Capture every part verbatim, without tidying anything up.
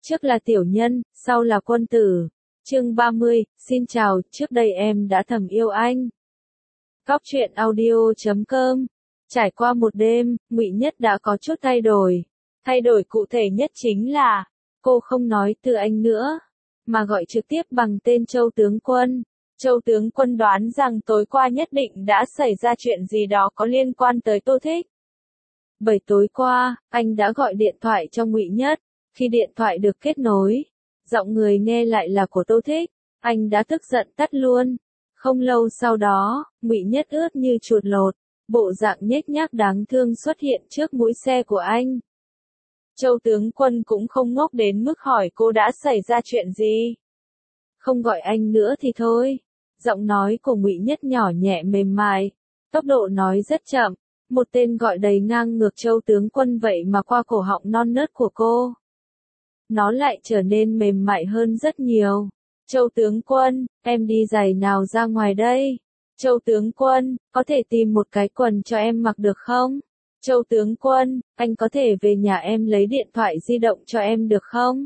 Trước là tiểu nhân, sau là quân tử. Chương ba mươi, xin chào, trước đây em đã thầm yêu anh. Góc truyện audio chấm com. Trải qua một đêm, Ngụy Nhất đã có chút thay đổi. Thay đổi cụ thể nhất chính là, cô không nói từ anh nữa, mà gọi trực tiếp bằng tên Châu tướng quân. Châu tướng quân đoán rằng tối qua nhất định đã xảy ra chuyện gì đó có liên quan tới Tô Thích. Bởi tối qua, anh đã gọi điện thoại cho Ngụy Nhất. Khi điện thoại được kết nối, giọng người nghe lại là của Tô Thích, anh đã tức giận tắt luôn. Không lâu sau đó, Ngụy Nhất ướt như chuột lột, bộ dạng nhếch nhác đáng thương xuất hiện trước mũi xe của anh. Châu tướng quân cũng không ngốc đến mức hỏi cô đã xảy ra chuyện gì. Không gọi anh nữa thì thôi. Giọng nói của Ngụy Nhất nhỏ nhẹ mềm mại, tốc độ nói rất chậm, một tên gọi đầy ngang ngược Châu tướng quân vậy mà qua cổ họng non nớt của cô. Nó lại trở nên mềm mại hơn rất nhiều. Châu tướng quân, em đi giày nào ra ngoài đây? Châu tướng quân, có thể tìm một cái quần cho em mặc được không? Châu tướng quân, anh có thể về nhà em lấy điện thoại di động cho em được không?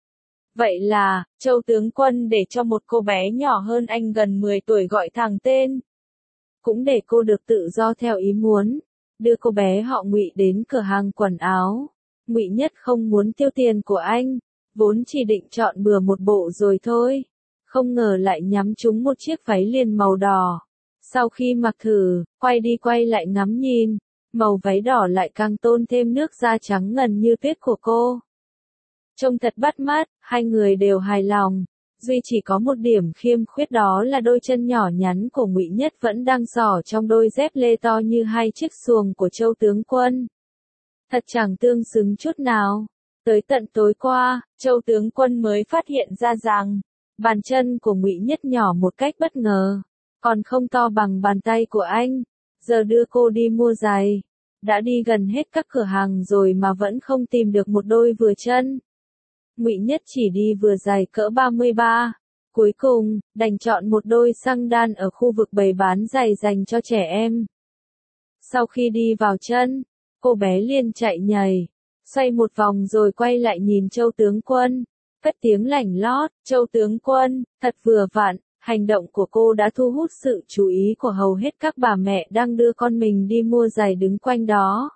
Vậy là, Châu tướng quân để cho một cô bé nhỏ hơn anh gần mười tuổi gọi thẳng tên. Cũng để cô được tự do theo ý muốn, đưa cô bé họ Ngụy đến cửa hàng quần áo. Ngụy Nhất không muốn tiêu tiền của anh, vốn chỉ định chọn bừa một bộ rồi thôi. Không ngờ lại nhắm trúng một chiếc váy liền màu đỏ. Sau khi mặc thử, quay đi quay lại ngắm nhìn, màu váy đỏ lại càng tôn thêm nước da trắng ngần như tuyết của cô. Trông thật bắt mắt, hai người đều hài lòng. Duy chỉ có một điểm khiêm khuyết, đó là đôi chân nhỏ nhắn của Ngụy Nhất vẫn đang xỏ trong đôi dép lê to như hai chiếc xuồng của Châu tướng quân. Thật chẳng tương xứng chút nào. Tới tận tối qua, Châu tướng quân mới phát hiện ra rằng, bàn chân của Ngụy Nhất nhỏ một cách bất ngờ, còn không to bằng bàn tay của anh. Giờ đưa cô đi mua giày, đã đi gần hết các cửa hàng rồi mà vẫn không tìm được một đôi vừa chân. Ngụy Nhất chỉ đi vừa giày cỡ ba mươi ba, cuối cùng, đành chọn một đôi xăng đan ở khu vực bày bán giày dành cho trẻ em. Sau khi đi vào chân, cô bé liền chạy nhảy, xoay một vòng rồi quay lại nhìn Châu tướng quân, cất tiếng lảnh lót, Châu tướng quân, thật vừa vặn, hành động của cô đã thu hút sự chú ý của hầu hết các bà mẹ đang đưa con mình đi mua giày đứng quanh đó.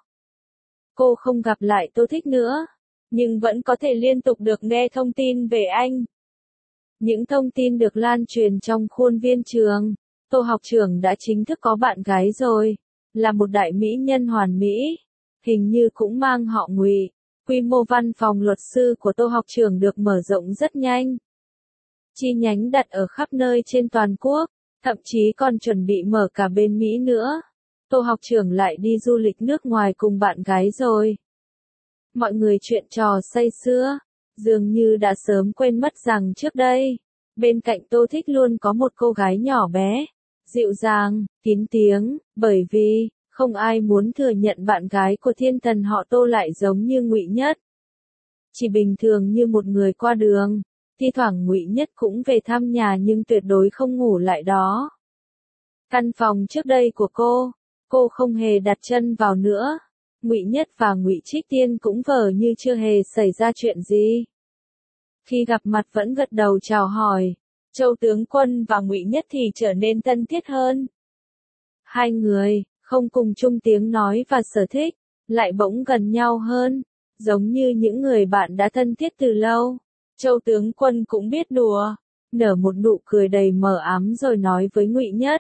Cô không gặp lại Tô Thích nữa, nhưng vẫn có thể liên tục được nghe thông tin về anh. Những thông tin được lan truyền trong khuôn viên trường, Tô học trưởng đã chính thức có bạn gái rồi, là một đại mỹ nhân hoàn mỹ, hình như cũng mang họ Ngụy. Quy mô văn phòng luật sư của Tô học trưởng được mở rộng rất nhanh. Chi nhánh đặt ở khắp nơi trên toàn quốc, thậm chí còn chuẩn bị mở cả bên Mỹ nữa. Tô học trưởng lại đi du lịch nước ngoài cùng bạn gái rồi. Mọi người chuyện trò say sưa, dường như đã sớm quên mất rằng trước đây, bên cạnh Tô Thích luôn có một cô gái nhỏ bé, dịu dàng, kín tiếng, bởi vì, không ai muốn thừa nhận bạn gái của thiên thần họ Tô lại giống như Ngụy Nhất. Chỉ bình thường như một người qua đường, thi thoảng Ngụy Nhất cũng về thăm nhà nhưng tuyệt đối không ngủ lại đó. Căn phòng trước đây của cô, cô không hề đặt chân vào nữa. Ngụy Nhất và Ngụy Trích Tiên cũng vờ như chưa hề xảy ra chuyện gì. Khi gặp mặt vẫn gật đầu chào hỏi, Châu tướng quân và Ngụy Nhất thì trở nên thân thiết hơn. Hai người, không cùng chung tiếng nói và sở thích, lại bỗng gần nhau hơn, giống như những người bạn đã thân thiết từ lâu. Châu tướng quân cũng biết đùa, nở một nụ cười đầy mờ ám rồi nói với Ngụy Nhất.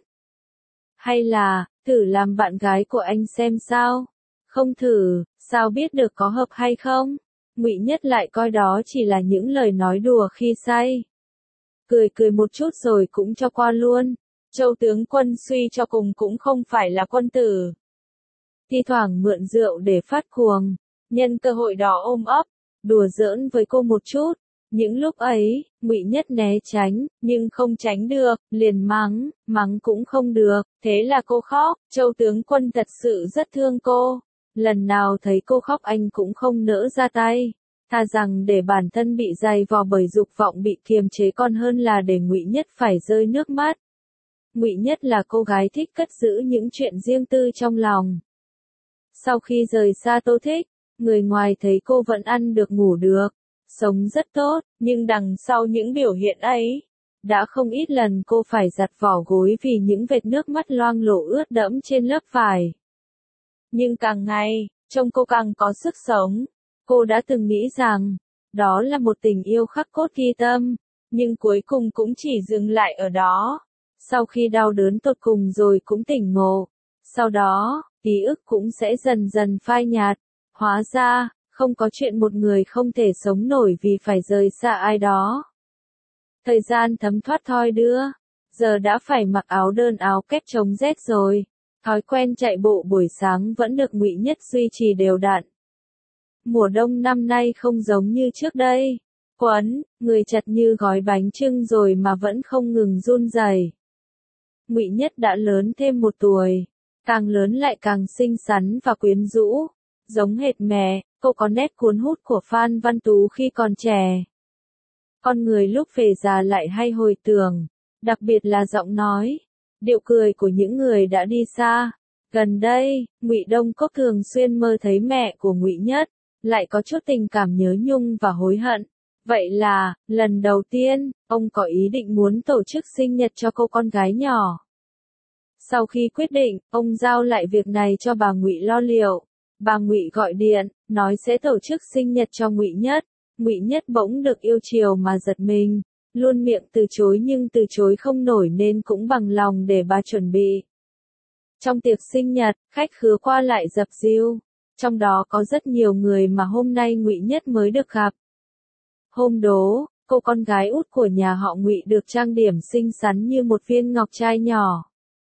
Hay là, thử làm bạn gái của anh xem sao? Không thử, sao biết được có hợp hay không? Ngụy Nhất lại coi đó chỉ là những lời nói đùa khi say. Cười cười một chút rồi cũng cho qua luôn. Châu tướng quân suy cho cùng cũng không phải là quân tử. Thi thoảng mượn rượu để phát cuồng, nhân cơ hội đó ôm ấp, đùa giỡn với cô một chút. Những lúc ấy, Ngụy Nhất né tránh, nhưng không tránh được, liền mắng, mắng cũng không được, thế là cô khóc. Châu tướng quân thật sự rất thương cô. Lần nào thấy cô khóc anh cũng không nỡ ra tay, thà rằng để bản thân bị dày vò bởi dục vọng bị kiềm chế còn hơn là để Ngụy Nhất phải rơi nước mắt. Ngụy Nhất là cô gái thích cất giữ những chuyện riêng tư trong lòng. Sau khi rời xa Tô Thích, người ngoài thấy cô vẫn ăn được ngủ được, sống rất tốt, nhưng đằng sau những biểu hiện ấy, đã không ít lần cô phải giặt vỏ gối vì những vệt nước mắt loang lổ ướt đẫm trên lớp vải. Nhưng càng ngày, trông cô càng có sức sống. Cô đã từng nghĩ rằng, đó là một tình yêu khắc cốt ghi tâm, nhưng cuối cùng cũng chỉ dừng lại ở đó. Sau khi đau đớn tột cùng rồi cũng tỉnh ngộ. Sau đó, ký ức cũng sẽ dần dần phai nhạt. Hóa ra, không có chuyện một người không thể sống nổi vì phải rời xa ai đó. Thời gian thấm thoát thoi đưa, giờ đã phải mặc áo đơn áo kép chống rét rồi. Thói quen chạy bộ buổi sáng vẫn được Ngụy Nhất duy trì đều đặn. Mùa đông năm nay không giống như trước đây. Quấn, người chặt như gói bánh chưng rồi mà vẫn không ngừng run rẩy. Ngụy Nhất đã lớn thêm một tuổi, càng lớn lại càng xinh xắn và quyến rũ, giống hệt mẹ. Cô có nét cuốn hút của Phan Văn Tú khi còn trẻ. Con người lúc về già lại hay hồi tưởng, đặc biệt là giọng nói, điệu cười của những người đã đi xa. Gần đây, Ngụy Đông Cốc thường xuyên mơ thấy mẹ của Ngụy Nhất, lại có chút tình cảm nhớ nhung và hối hận. Vậy là, lần đầu tiên, ông có ý định muốn tổ chức sinh nhật cho cô con gái nhỏ. Sau khi quyết định, ông giao lại việc này cho bà Ngụy lo liệu. Bà Ngụy gọi điện, nói sẽ tổ chức sinh nhật cho Ngụy Nhất. Ngụy Nhất bỗng được yêu chiều mà giật mình, luôn miệng từ chối nhưng từ chối không nổi nên cũng bằng lòng để bà chuẩn bị. Trong tiệc sinh nhật, khách khứa qua lại dập dìu, trong đó có rất nhiều người mà hôm nay Ngụy Nhất mới được gặp. Hôm đó, cô con gái út của nhà họ Ngụy được trang điểm xinh xắn như một viên ngọc trai nhỏ.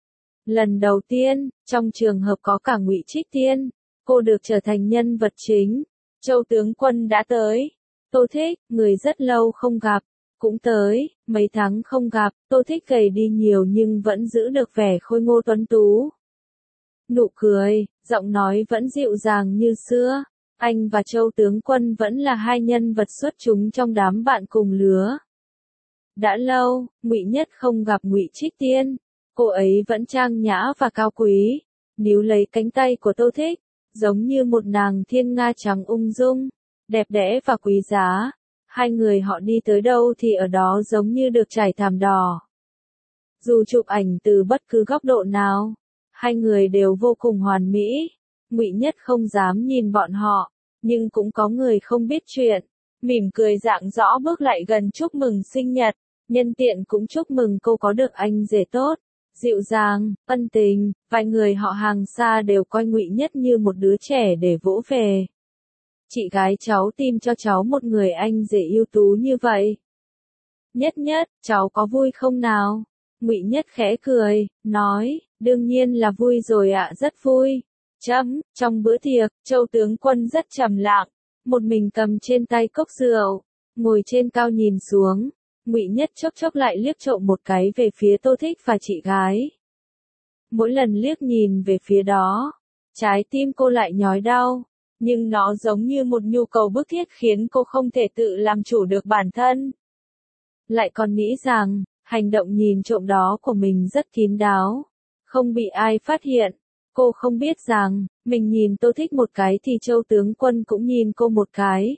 Lần đầu tiên, trong trường hợp có cả Ngụy Trích Tiên, cô được trở thành nhân vật chính. Châu tướng quân đã tới. Tô Thích, người rất lâu không gặp, cũng tới. Mấy tháng không gặp, Tô Thích gầy đi nhiều nhưng vẫn giữ được vẻ khôi ngô tuấn tú. Nụ cười, giọng nói vẫn dịu dàng như xưa. Anh và Châu tướng quân vẫn là hai nhân vật xuất chúng trong đám bạn cùng lứa. Đã lâu, Ngụy Nhất không gặp Ngụy Trích Tiên. Cô ấy vẫn trang nhã và cao quý, níu lấy cánh tay của Tô Thích, giống như một nàng thiên nga trắng ung dung, đẹp đẽ và quý giá. Hai người họ đi tới đâu thì ở đó giống như được trải thảm đỏ. Dù chụp ảnh từ bất cứ góc độ nào, hai người đều vô cùng hoàn mỹ. Ngụy Nhất không dám nhìn bọn họ, nhưng cũng có người không biết chuyện, mỉm cười rạng rõ bước lại gần chúc mừng sinh nhật, nhân tiện cũng chúc mừng cô có được anh rể tốt. Dịu dàng, ân tình, vài người họ hàng xa đều coi Ngụy Nhất như một đứa trẻ để vỗ về. Chị gái cháu tìm cho cháu một người anh rể ưu tú như vậy. Nhất Nhất, cháu có vui không nào? Ngụy Nhất khẽ cười, nói, đương nhiên là vui rồi ạ, rất vui. Chấm, trong bữa tiệc, Châu tướng quân rất trầm lặng, một mình cầm trên tay cốc rượu, ngồi trên cao nhìn xuống. Ngụy Nhất chốc chốc lại liếc trộm một cái về phía Tô Thích và chị gái. Mỗi lần liếc nhìn về phía đó, trái tim cô lại nhói đau, nhưng nó giống như một nhu cầu bức thiết khiến cô không thể tự làm chủ được bản thân. Lại còn nghĩ rằng, hành động nhìn trộm đó của mình rất kín đáo, không bị ai phát hiện. Cô không biết rằng, mình nhìn Tô Thích một cái thì Châu tướng quân cũng nhìn cô một cái.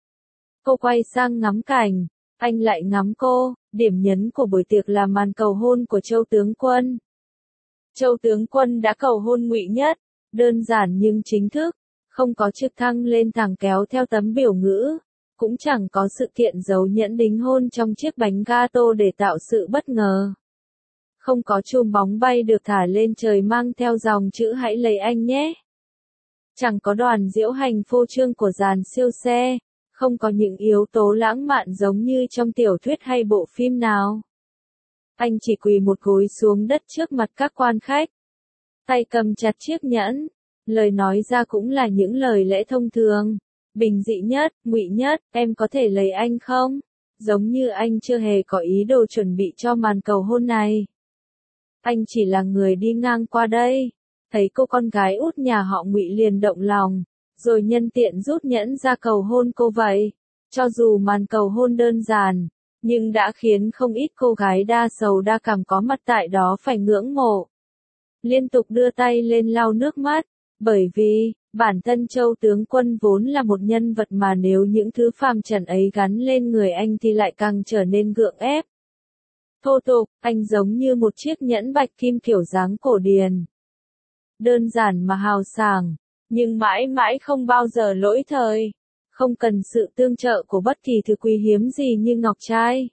Cô quay sang ngắm cảnh. Anh lại ngắm cô, điểm nhấn của buổi tiệc là màn cầu hôn của Châu tướng quân. Châu tướng quân đã cầu hôn Ngụy Nhất, đơn giản nhưng chính thức, không có trực thăng lên thẳng kéo theo tấm biểu ngữ, cũng chẳng có sự kiện giấu nhẫn đính hôn trong chiếc bánh gato để tạo sự bất ngờ. Không có chùm bóng bay được thả lên trời mang theo dòng chữ hãy lấy anh nhé. Chẳng có đoàn diễu hành phô trương của dàn siêu xe. Không có những yếu tố lãng mạn giống như trong tiểu thuyết hay bộ phim nào. Anh chỉ quỳ một gối xuống đất trước mặt các quan khách. Tay cầm chặt chiếc nhẫn. Lời nói ra cũng là những lời lẽ thông thường. Bình dị nhất, Ngụy Nhất, em có thể lấy anh không? Giống như anh chưa hề có ý đồ chuẩn bị cho màn cầu hôn này. Anh chỉ là người đi ngang qua đây. Thấy cô con gái út nhà họ Ngụy liền động lòng. Rồi nhân tiện rút nhẫn ra cầu hôn cô vậy. Cho dù màn cầu hôn đơn giản, nhưng đã khiến không ít cô gái đa sầu đa cảm có mặt tại đó phải ngưỡng mộ. Liên tục đưa tay lên lau nước mắt, Bởi vì, bản thân Châu tướng quân vốn là một nhân vật mà nếu những thứ phàm trần ấy gắn lên người anh thì lại càng trở nên gượng ép. Thô tục, anh giống như một chiếc nhẫn bạch kim kiểu dáng cổ điển. Đơn giản mà hào sảng, nhưng mãi mãi không bao giờ lỗi thời. Không cần sự tương trợ của bất kỳ thứ quý hiếm gì như ngọc trai.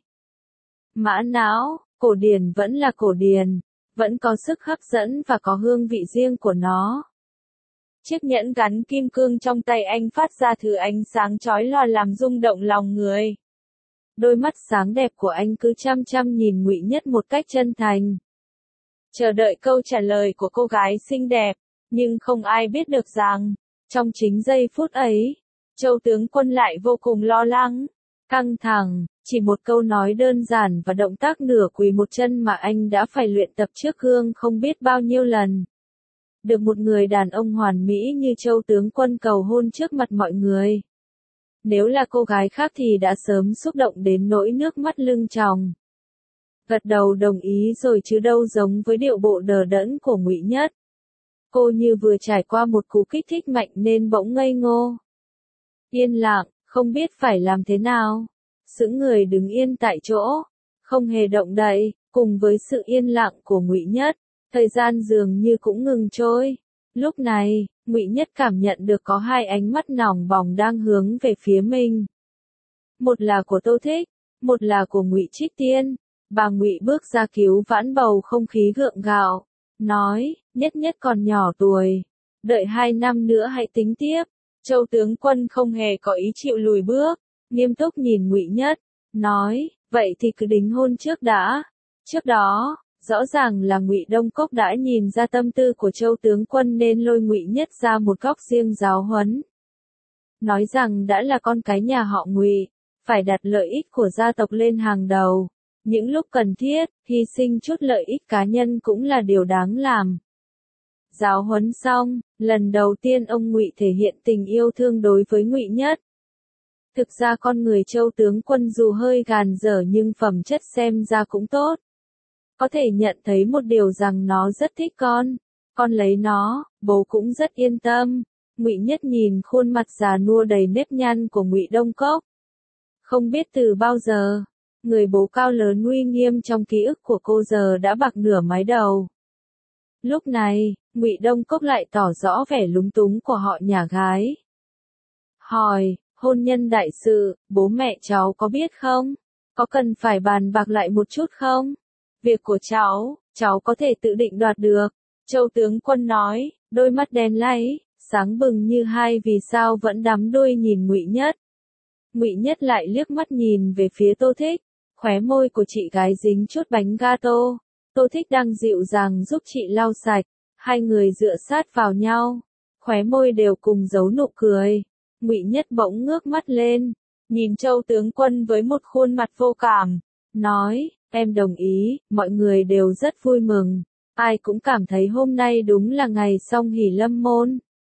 Mã não, cổ điển vẫn là cổ điển, vẫn có sức hấp dẫn và có hương vị riêng của nó. Chiếc nhẫn gắn kim cương trong tay anh phát ra thứ ánh sáng chói lòa làm rung động lòng người. Đôi mắt sáng đẹp của anh cứ chăm chăm nhìn Ngụy Nhất một cách chân thành. Chờ đợi câu trả lời của cô gái xinh đẹp, nhưng không ai biết được rằng, trong chính giây phút ấy, Châu tướng quân lại vô cùng lo lắng, căng thẳng, chỉ một câu nói đơn giản và động tác nửa quỳ một chân mà anh đã phải luyện tập trước gương không biết bao nhiêu lần. Được một người đàn ông hoàn mỹ như Châu tướng quân cầu hôn trước mặt mọi người. Nếu là cô gái khác thì đã sớm xúc động đến nỗi nước mắt lưng tròng. Gật đầu đồng ý rồi chứ đâu giống với điệu bộ đờ đẫn của Ngụy Nhất. Cô như vừa trải qua một cú kích thích mạnh nên bỗng ngây ngô. Yên lặng, không biết phải làm thế nào. Sững người đứng yên tại chỗ, không hề động đậy, cùng với sự yên lặng của Ngụy Nhất, thời gian dường như cũng ngừng trôi. Lúc này, Ngụy Nhất cảm nhận được có hai ánh mắt nòng bỏng đang hướng về phía mình. Một là của Tô Thích, một là của Ngụy Trích Tiên. Bà Ngụy bước ra cứu vãn bầu không khí gượng gạo, nói, Nhất Nhất còn nhỏ tuổi, đợi hai năm nữa hãy tính tiếp. Châu tướng quân không hề có ý chịu lùi bước, nghiêm túc nhìn Ngụy Nhất, nói, vậy thì cứ đính hôn trước đã. Trước đó, rõ ràng là Ngụy Đông Cốc đã nhìn ra tâm tư của Châu tướng quân nên lôi Ngụy Nhất ra một góc riêng giáo huấn. Nói rằng đã là con cái nhà họ Ngụy, phải đặt lợi ích của gia tộc lên hàng đầu. Những lúc cần thiết, hy sinh chút lợi ích cá nhân cũng là điều đáng làm. Giáo huấn xong, lần đầu tiên ông Ngụy thể hiện tình yêu thương đối với Ngụy Nhất. Thực ra con người Châu tướng quân dù hơi gàn dở nhưng phẩm chất xem ra cũng tốt. Có thể nhận thấy một điều rằng nó rất thích con. Con lấy nó, bố cũng rất yên tâm. Ngụy Nhất nhìn khuôn mặt già nua đầy nếp nhăn của Ngụy Đông Cốc. Không biết từ bao giờ, người bố cao lớn uy nghiêm trong ký ức của cô giờ đã bạc nửa mái đầu. Lúc này, Ngụy Đông Cốc lại tỏ rõ vẻ lúng túng của họ nhà gái. Hỏi, hôn nhân đại sự, bố mẹ cháu có biết không? Có cần phải bàn bạc lại một chút không? Việc của cháu, cháu có thể tự định đoạt được. Châu tướng quân nói, đôi mắt đen láy, sáng bừng như hai vì sao vẫn đắm đuôi nhìn Ngụy Nhất. Ngụy Nhất lại liếc mắt nhìn về phía Tô Thích, khóe môi của chị gái dính chút bánh gato. Tô Thích đang dịu dàng giúp chị lau sạch, hai người dựa sát vào nhau, khóe môi đều cùng giấu nụ cười. Ngụy Nhất bỗng ngước mắt lên, nhìn Châu tướng quân với một khuôn mặt vô cảm, nói, em đồng ý, mọi người đều rất vui mừng, ai cũng cảm thấy hôm nay đúng là ngày song hỷ lâm môn.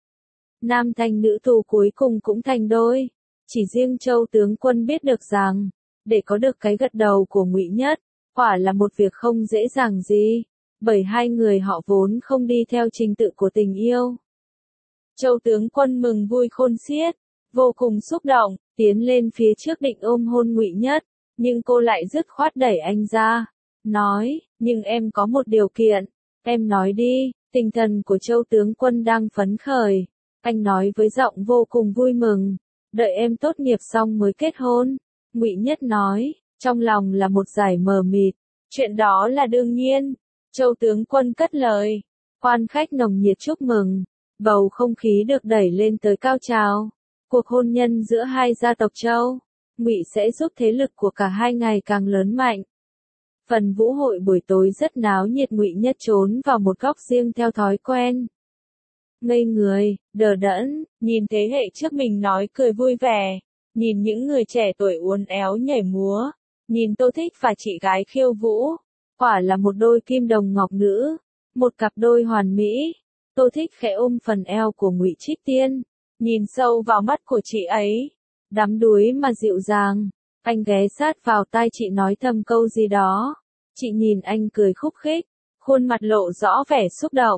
Nam thanh nữ tu cuối cùng cũng thành đôi, chỉ riêng Châu tướng quân biết được rằng, để có được cái gật đầu của Ngụy Nhất, quả là một việc không dễ dàng gì, bởi hai người họ vốn không đi theo trình tự của tình yêu. Châu tướng quân mừng vui khôn xiết, vô cùng xúc động, tiến lên phía trước định ôm hôn Ngụy Nhất, nhưng cô lại dứt khoát đẩy anh ra, nói, nhưng em có một điều kiện, em nói đi. Tinh thần của Châu tướng quân đang phấn khởi, anh nói với giọng vô cùng vui mừng, đợi em tốt nghiệp xong mới kết hôn. Ngụy Nhất nói, trong lòng là một dải mờ mịt, chuyện đó là đương nhiên. Châu tướng quân cất lời, quan khách nồng nhiệt chúc mừng, bầu không khí được đẩy lên tới cao trào. Cuộc hôn nhân giữa hai gia tộc Châu, Ngụy sẽ giúp thế lực của cả hai ngày càng lớn mạnh. Phần vũ hội buổi tối rất náo nhiệt, Ngụy Nhất trốn vào một góc riêng theo thói quen. Ngây người, đờ đẫn, nhìn thế hệ trước mình nói cười vui vẻ, nhìn những người trẻ tuổi uốn éo nhảy múa, nhìn Tô Thích và chị gái khiêu vũ, quả là một đôi kim đồng ngọc nữ, một cặp đôi hoàn mỹ. Tô Thích khẽ ôm phần eo của Ngụy Trích Tiên, nhìn sâu vào mắt của chị ấy, đắm đuối mà dịu dàng. Anh ghé sát vào tai chị nói thầm câu gì đó. Chị nhìn anh cười khúc khích, khuôn mặt lộ rõ vẻ xúc động.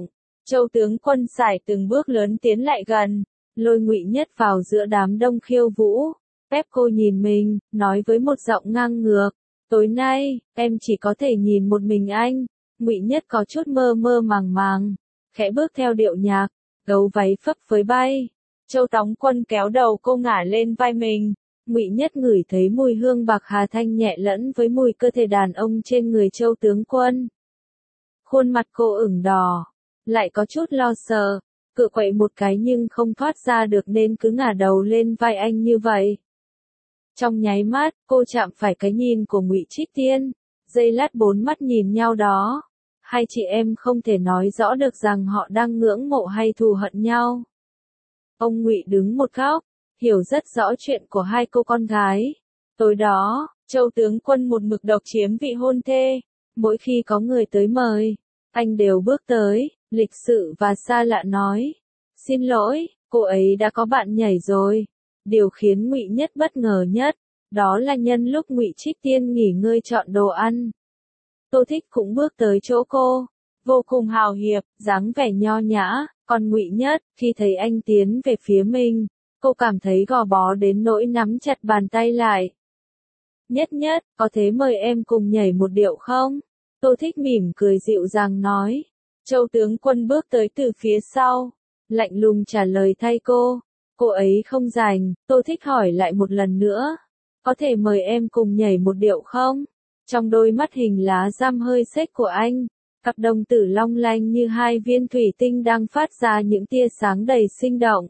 Châu tướng quân sải từng bước lớn tiến lại gần, lôi Ngụy Nhất vào giữa đám đông khiêu vũ. Phép cô nhìn mình, nói với một giọng ngang ngược, tối nay, em chỉ có thể nhìn một mình anh. Ngụy Nhất có chút mơ mơ màng màng, khẽ bước theo điệu nhạc, gấu váy phấp phới bay. Châu Tống Quân kéo đầu cô ngả lên vai mình. Ngụy Nhất ngửi thấy mùi hương bạc hà thanh nhẹ lẫn với mùi cơ thể đàn ông trên người Châu tướng quân. Khuôn mặt cô ửng đỏ, lại có chút lo sợ, cựa quậy một cái nhưng không thoát ra được nên cứ ngả đầu lên vai anh như vậy. Trong nháy mắt, cô chạm phải cái nhìn của Ngụy Trích Tiên, giây lát bốn mắt nhìn nhau đó. Hai chị em không thể nói rõ được rằng họ đang ngưỡng mộ hay thù hận nhau. Ông Ngụy đứng một góc, hiểu rất rõ chuyện của hai cô con gái. Tối đó, Châu tướng quân một mực độc chiếm vị hôn thê. Mỗi khi có người tới mời, anh đều bước tới, lịch sự và xa lạ nói. Xin lỗi, cô ấy đã có bạn nhảy rồi. Điều khiến Ngụy Nhất bất ngờ nhất, đó là nhân lúc Ngụy Trích Tiên nghỉ ngơi chọn đồ ăn. Tô Thích cũng bước tới chỗ cô, vô cùng hào hiệp, dáng vẻ nho nhã, còn Ngụy Nhất, khi thấy anh tiến về phía mình, cô cảm thấy gò bó đến nỗi nắm chặt bàn tay lại. Nhất Nhất, có thế mời em cùng nhảy một điệu không? Tô Thích mỉm cười dịu dàng nói. Châu tướng quân bước tới từ phía sau, lạnh lùng trả lời thay cô. Cô ấy không rảnh, Tô Thích hỏi lại một lần nữa. Có thể mời em cùng nhảy một điệu không? Trong đôi mắt hình lá răm hơi xếch của anh, cặp đồng tử long lanh như hai viên thủy tinh đang phát ra những tia sáng đầy sinh động.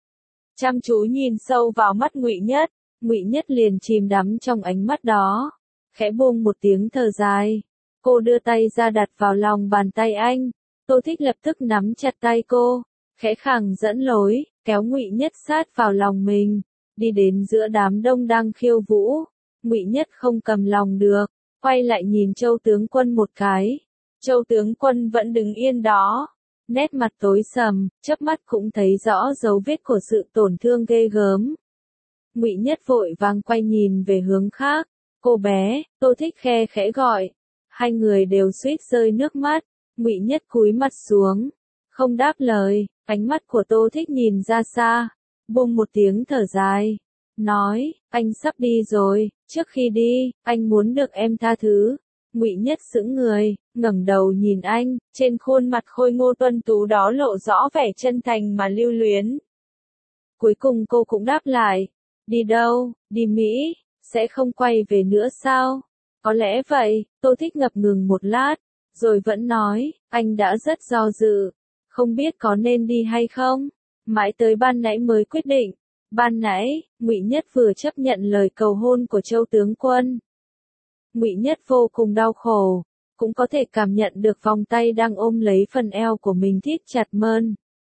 Chăm chú nhìn sâu vào mắt Ngụy Nhất, Ngụy Nhất liền chìm đắm trong ánh mắt đó, khẽ buông một tiếng thở dài. Cô đưa tay ra đặt vào lòng bàn tay anh, Tô Thích lập tức nắm chặt tay cô, khẽ khàng dẫn lối, kéo Ngụy Nhất sát vào lòng mình, đi đến giữa đám đông đang khiêu vũ. Ngụy Nhất không cầm lòng được, quay lại nhìn Châu tướng quân một cái. Châu tướng quân vẫn đứng yên đó, nét mặt tối sầm, chớp mắt cũng thấy rõ dấu vết của sự tổn thương ghê gớm. Ngụy Nhất vội vàng quay nhìn về hướng khác. Cô bé, Tô Thích khe khẽ gọi. Hai người đều suýt rơi nước mắt. Ngụy Nhất cúi mặt xuống, không đáp lời. Ánh mắt của Tô Thích nhìn ra xa, buông một tiếng thở dài, nói, anh sắp đi rồi, trước khi đi, anh muốn được em tha thứ. Ngụy Nhất sững người, ngẩng đầu nhìn anh, trên khuôn mặt khôi ngô tuấn tú đó lộ rõ vẻ chân thành mà lưu luyến. Cuối cùng cô cũng đáp lại, đi đâu, đi Mỹ, sẽ không quay về nữa sao? Có lẽ vậy. Tô Thích ngập ngừng một lát, rồi vẫn nói, anh đã rất do dự, không biết có nên đi hay không, mãi tới ban nãy mới quyết định. Ban nãy, Ngụy Nhất vừa chấp nhận lời cầu hôn của Châu tướng quân. Ngụy Nhất vô cùng đau khổ, cũng có thể cảm nhận được vòng tay đang ôm lấy phần eo của mình thít chặt mơn.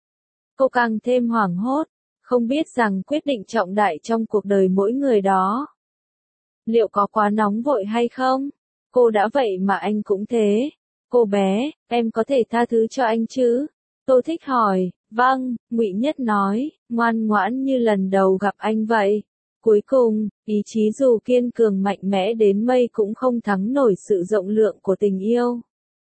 Cô càng thêm hoảng hốt, không biết rằng quyết định trọng đại trong cuộc đời mỗi người đó. Liệu có quá nóng vội hay không? Cô đã vậy mà anh cũng thế. Cô bé, em có thể tha thứ cho anh chứ? Tô Thích hỏi. Vâng, Ngụy Nhất nói, ngoan ngoãn như lần đầu gặp anh vậy. Cuối cùng, ý chí dù kiên cường mạnh mẽ đến mây cũng không thắng nổi sự rộng lượng của tình yêu.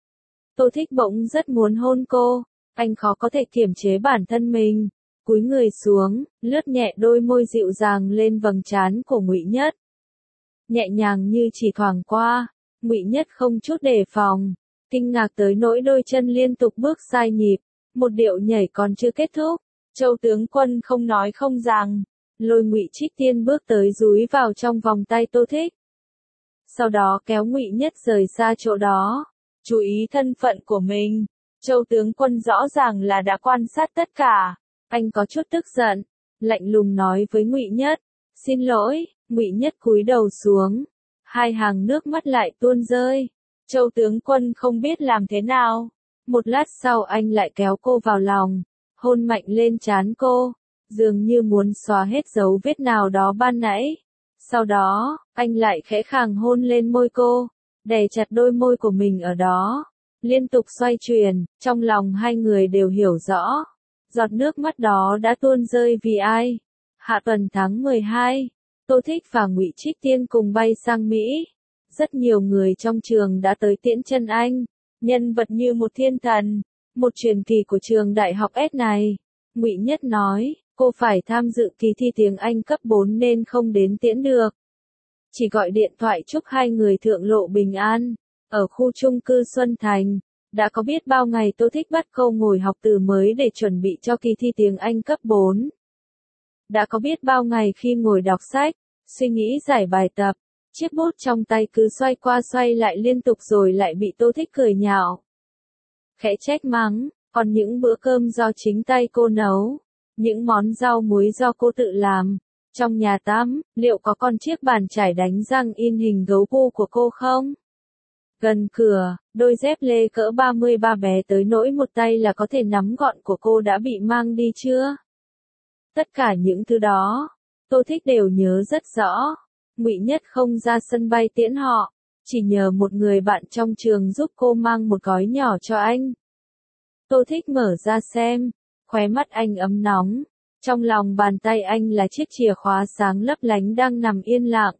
Tô Thích bỗng rất muốn hôn cô, anh khó có thể kiềm chế bản thân mình. Cúi người xuống, lướt nhẹ đôi môi dịu dàng lên vầng trán của Ngụy Nhất. Nhẹ nhàng như chỉ thoảng qua, Ngụy Nhất không chút đề phòng, kinh ngạc tới nỗi đôi chân liên tục bước sai nhịp. Một điệu nhảy còn chưa kết thúc, Châu tướng quân không nói không rằng, lôi Ngụy Trích Tiên bước tới dúi vào trong vòng tay Tô Thích. Sau đó kéo Ngụy Nhất rời xa chỗ đó. Chú ý thân phận của mình, Châu tướng quân rõ ràng là đã quan sát tất cả. Anh có chút tức giận, lạnh lùng nói với Ngụy Nhất, xin lỗi. Ngụy Nhất cúi đầu xuống, hai hàng nước mắt lại tuôn rơi. Châu tướng quân không biết làm thế nào. Một lát sau anh lại kéo cô vào lòng, hôn mạnh lên trán cô, dường như muốn xóa hết dấu vết nào đó ban nãy. Sau đó, anh lại khẽ khàng hôn lên môi cô, đè chặt đôi môi của mình ở đó, liên tục xoay chuyển. Trong lòng hai người đều hiểu rõ, giọt nước mắt đó đã tuôn rơi vì ai. Hạ tuần tháng mười hai, Tô Thích và Ngụy Trích Tiên cùng bay sang Mỹ. Rất nhiều người trong trường đã tới tiễn chân anh. Nhân vật như một thiên thần, một truyền kỳ của trường đại học S này. Ngụy Nhất nói, cô phải tham dự kỳ thi tiếng Anh cấp bốn nên không đến tiễn được. Chỉ gọi điện thoại chúc hai người thượng lộ bình an. Ở khu chung cư Xuân Thành, đã có biết bao ngày Tô Thích bắt cô ngồi học từ mới để chuẩn bị cho kỳ thi tiếng Anh cấp bốn. Đã có biết bao ngày khi ngồi đọc sách, suy nghĩ giải bài tập, chiếc bút trong tay cứ xoay qua xoay lại liên tục rồi lại bị Tô Thích cười nhạo. Khẽ trách mắng, còn những bữa cơm do chính tay cô nấu, những món rau muối do cô tự làm. Trong nhà tắm, liệu có con chiếc bàn chải đánh răng in hình gấu gu của cô không? Gần cửa, đôi dép lê cỡ ba mươi ba bé tới nỗi một tay là có thể nắm gọn của cô đã bị mang đi chưa? Tất cả những thứ đó, Tô Thích đều nhớ rất rõ. Ngụy Nhất không ra sân bay tiễn họ, chỉ nhờ một người bạn trong trường giúp cô mang một gói nhỏ cho anh. Tô Thích mở ra xem, khóe mắt anh ấm nóng. Trong lòng bàn tay anh là chiếc chìa khóa sáng lấp lánh đang nằm yên lặng.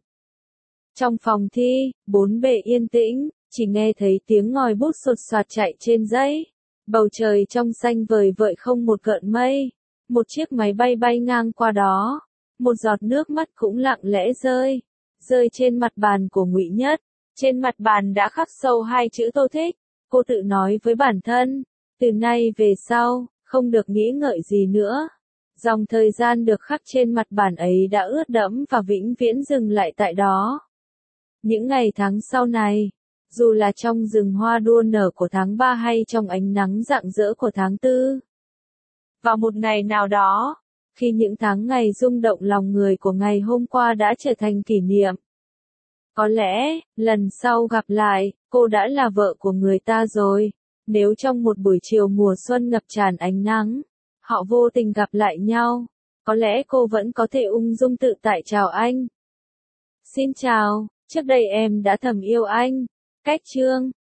Trong phòng thi, bốn bề yên tĩnh, chỉ nghe thấy tiếng ngòi bút sột soạt chạy trên giấy. Bầu trời trong xanh vời vợi không một gợn mây. Một chiếc máy bay bay ngang qua đó. Một giọt nước mắt cũng lặng lẽ rơi. Rơi trên mặt bàn của Ngụy Nhất. Trên mặt bàn đã khắc sâu hai chữ Tô Thích. Cô tự nói với bản thân, từ nay về sau, không được nghĩ ngợi gì nữa. Dòng thời gian được khắc trên mặt bàn ấy đã ướt đẫm và vĩnh viễn dừng lại tại đó. Những ngày tháng sau này, dù là trong rừng hoa đua nở của tháng ba hay trong ánh nắng rạng rỡ của tháng tư. Vào một ngày nào đó, khi những tháng ngày rung động lòng người của ngày hôm qua đã trở thành kỷ niệm. Có lẽ, lần sau gặp lại, cô đã là vợ của người ta rồi. Nếu trong một buổi chiều mùa xuân ngập tràn ánh nắng, họ vô tình gặp lại nhau, có lẽ cô vẫn có thể ung dung tự tại chào anh. Xin chào, trước đây em đã thầm yêu anh. Cách chương